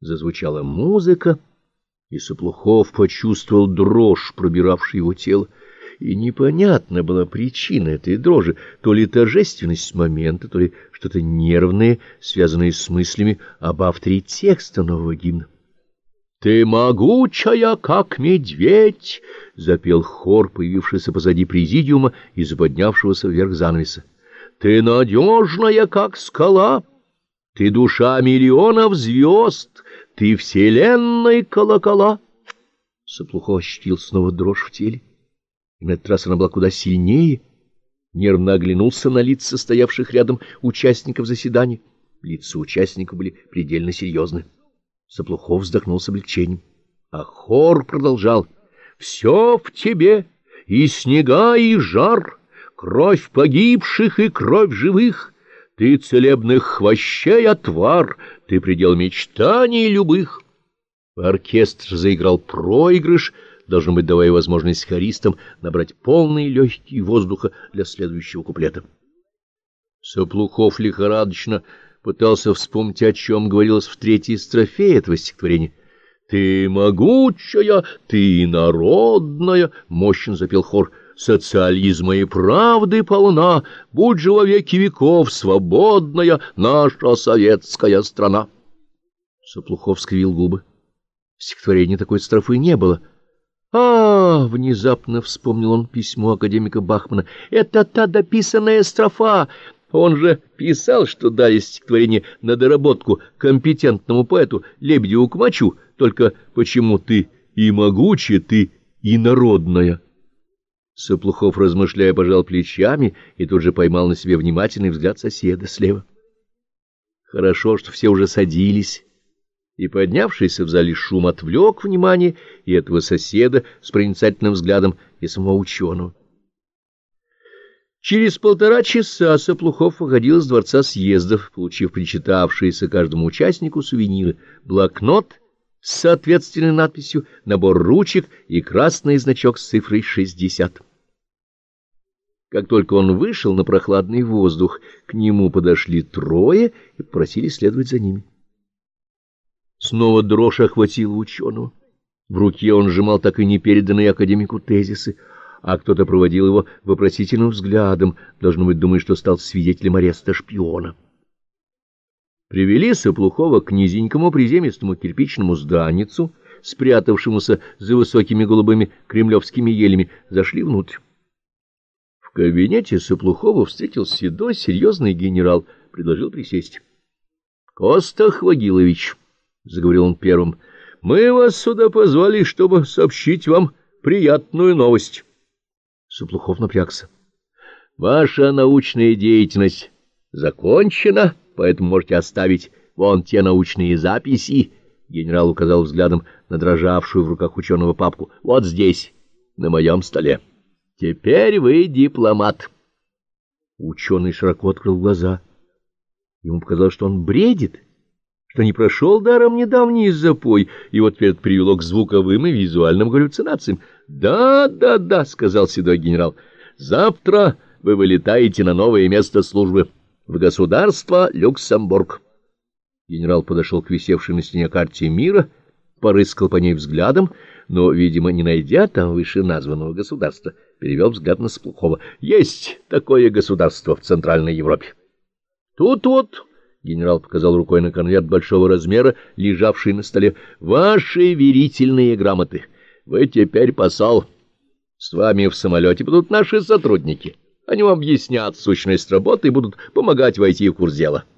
зазвучала музыка, и Саплухов почувствовал дрожь, пробиравшую его тело. И непонятна была причина этой дрожи, то ли торжественность момента, то ли что-то нервное, связанное с мыслями об авторе текста нового гимна. «Ты могучая, как медведь!» — запел хор, появившийся позади президиума и заподнявшегося вверх занавеса. «Ты надежная, как скала! Ты душа миллионов звезд! Ты вселенной колокола!» Саплухов ощутил снова дрожь в теле. И на этот раз она была куда сильнее. Нервно оглянулся на лица стоявших рядом участников заседания. Лица участников были предельно серьезны. Саплухов вздохнул с облегчением. А хор продолжал. «Все в тебе, и снега, и жар, кровь погибших и кровь живых. Ты целебных хвощей отвар, ты предел мечтаний любых». Оркестр заиграл проигрыш, должно быть, давая возможность хористам набрать полные легкие воздуха для следующего куплета. Саплухов лихорадочно пытался вспомнить, о чем говорилось в третьей строфе этого стихотворения. «Ты могучая, ты народная», — мощно запел хор, — «социализма и правды полна, будь же во веки веков свободная наша советская страна». Саплухов скривил губы. В стихотворении такой строфы не было. Внезапно вспомнил он письмо академика Бахмана. «Это та дописанная строфа! Он же писал, что дали стихотворение на доработку компетентному поэту Лебедеву Кумачу, только почему ты и могучая, ты и народная». Саплухов, размышляя, пожал плечами и тут же поймал на себе внимательный взгляд соседа слева. Хорошо, что все уже садились, и поднявшийся в зале шум отвлек внимание и этого соседа с проницательным взглядом, и самого ученого. Через 1,5 часа Саплухов выходил из дворца съездов, получив причитавшиеся каждому участнику сувениры: блокнот с соответственной надписью, набор ручек и красный значок с цифрой 60. Как только он вышел на прохладный воздух, к нему подошли трое и попросили следовать за ними. Снова дрожь охватила ученого. В руке он сжимал так и не переданные академику тезисы, а кто-то проводил его вопросительным взглядом, должно быть, думая, что стал свидетелем ареста шпиона. Привели Саплухова к низенькому приземистому кирпичному зданицу, спрятавшемуся за высокими голубыми кремлевскими елями, зашли внутрь. В кабинете Саплухова встретил седой, серьезный генерал, предложил присесть. — Коста Хвагилович, — заговорил он первым, — мы вас сюда позвали, чтобы сообщить вам приятную новость. Саплухов напрягся. — Ваша научная деятельность закончена, поэтому можете оставить вон те научные записи. Генерал указал взглядом на дрожавшую в руках ученого папку. — Вот здесь, на моем столе. Теперь вы дипломат. Ученый широко открыл глаза. Ему показалось, что он бредит, что не прошел даром недавний запой, и вот теперь это привело к звуковым и визуальным галлюцинациям. «Да, да, да», — сказал седой генерал, — «завтра вы вылетаете на новое место службы в государство Люксембург». Генерал подошел к висевшей на стене карте мира, порыскал по ней взглядом, но, видимо, не найдя там вышеназванного государства, перевел взгляд на Саплухова. «Есть такое государство в Центральной Европе». «Тут вот», — генерал показал рукой на конверт большого размера, лежавший на столе, — «ваши верительные грамоты. Вы теперь посол. С вами в самолете будут наши сотрудники. Они вам объяснят сущность работы и будут помогать войти в курс дела».